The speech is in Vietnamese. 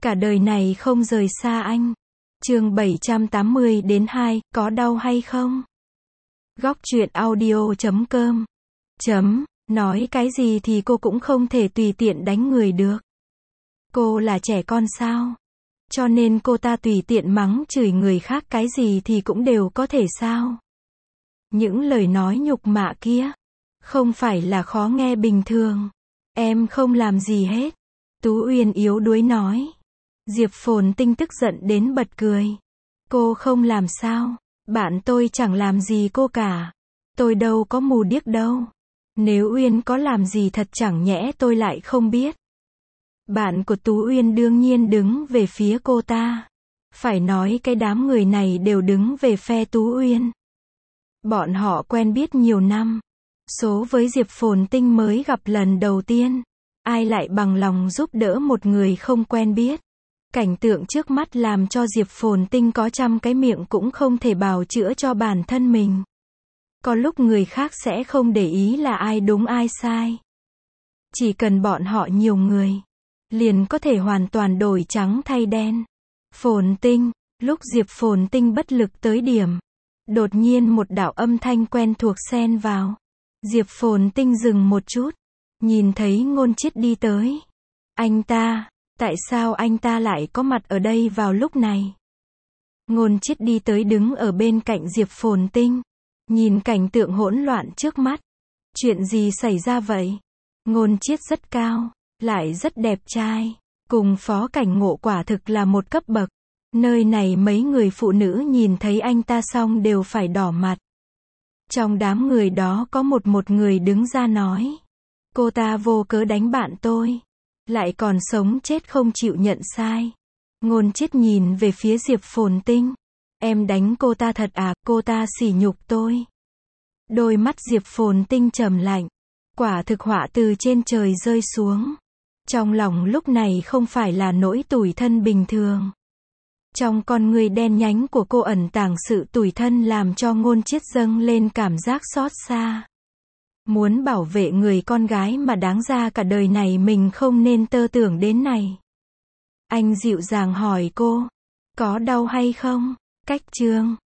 Cả đời này không rời xa anh. Chương 780-2, có đau hay không? Góc truyện audio.com. Nói cái gì thì cô cũng không thể tùy tiện đánh người được. Cô là trẻ con sao? Cho nên cô ta tùy tiện mắng chửi người khác cái gì thì cũng đều có thể sao? Những lời nói nhục mạ kia, không phải là khó nghe bình thường. Em không làm gì hết. Tú Uyên yếu đuối nói. Diệp Phồn Tinh tức giận đến bật cười. Cô không làm sao? Bạn tôi chẳng làm gì cô cả. Tôi đâu có mù điếc đâu. Nếu Uyên có làm gì thật chẳng nhẽ tôi lại không biết. Bạn của Tú Uyên đương nhiên đứng về phía cô ta. Phải nói cái đám người này đều đứng về phe Tú Uyên. Bọn họ quen biết nhiều năm. Số với Diệp Phồn Tinh mới gặp lần đầu tiên. Ai lại bằng lòng giúp đỡ một người không quen biết. Cảnh tượng trước mắt làm cho Diệp Phồn Tinh có trăm cái miệng cũng không thể bào chữa cho bản thân mình. Có lúc người khác sẽ không để ý là ai đúng ai sai. Chỉ cần bọn họ nhiều người, liền có thể hoàn toàn đổi trắng thay đen. Phồn Tinh, lúc Diệp Phồn Tinh bất lực tới điểm, đột nhiên một đạo âm thanh quen thuộc xen vào. Diệp Phồn Tinh dừng một chút, nhìn thấy Ngôn Chiết đi tới. Anh ta, tại sao anh ta lại có mặt ở đây vào lúc này? Ngôn Chiết đi tới đứng ở bên cạnh Diệp Phồn Tinh, nhìn cảnh tượng hỗn loạn trước mắt. Chuyện gì xảy ra vậy? Ngôn Chiết rất cao, lại rất đẹp trai, cùng Phó Cảnh Ngộ quả thực là một cấp bậc. Nơi này mấy người phụ nữ nhìn thấy anh ta xong đều phải đỏ mặt. Trong đám người đó có một người đứng ra nói. Cô ta vô cớ đánh bạn tôi. Lại còn sống chết không chịu nhận sai. Ngôn Chiết nhìn về phía Diệp Phồn Tinh. Em đánh cô ta thật à? Cô ta sỉ nhục tôi. Đôi mắt Diệp Phồn Tinh trầm lạnh. Quả thực họa từ trên trời rơi xuống. Trong lòng lúc này không phải là nỗi tủi thân bình thường. Trong con người đen nhánh của cô ẩn tàng sự tủi thân làm cho Ngôn Chiết dâng lên cảm giác xót xa. Muốn bảo vệ người con gái mà đáng ra cả đời này mình không nên tơ tưởng đến này. Anh dịu dàng hỏi cô, có đau hay không? Cách chương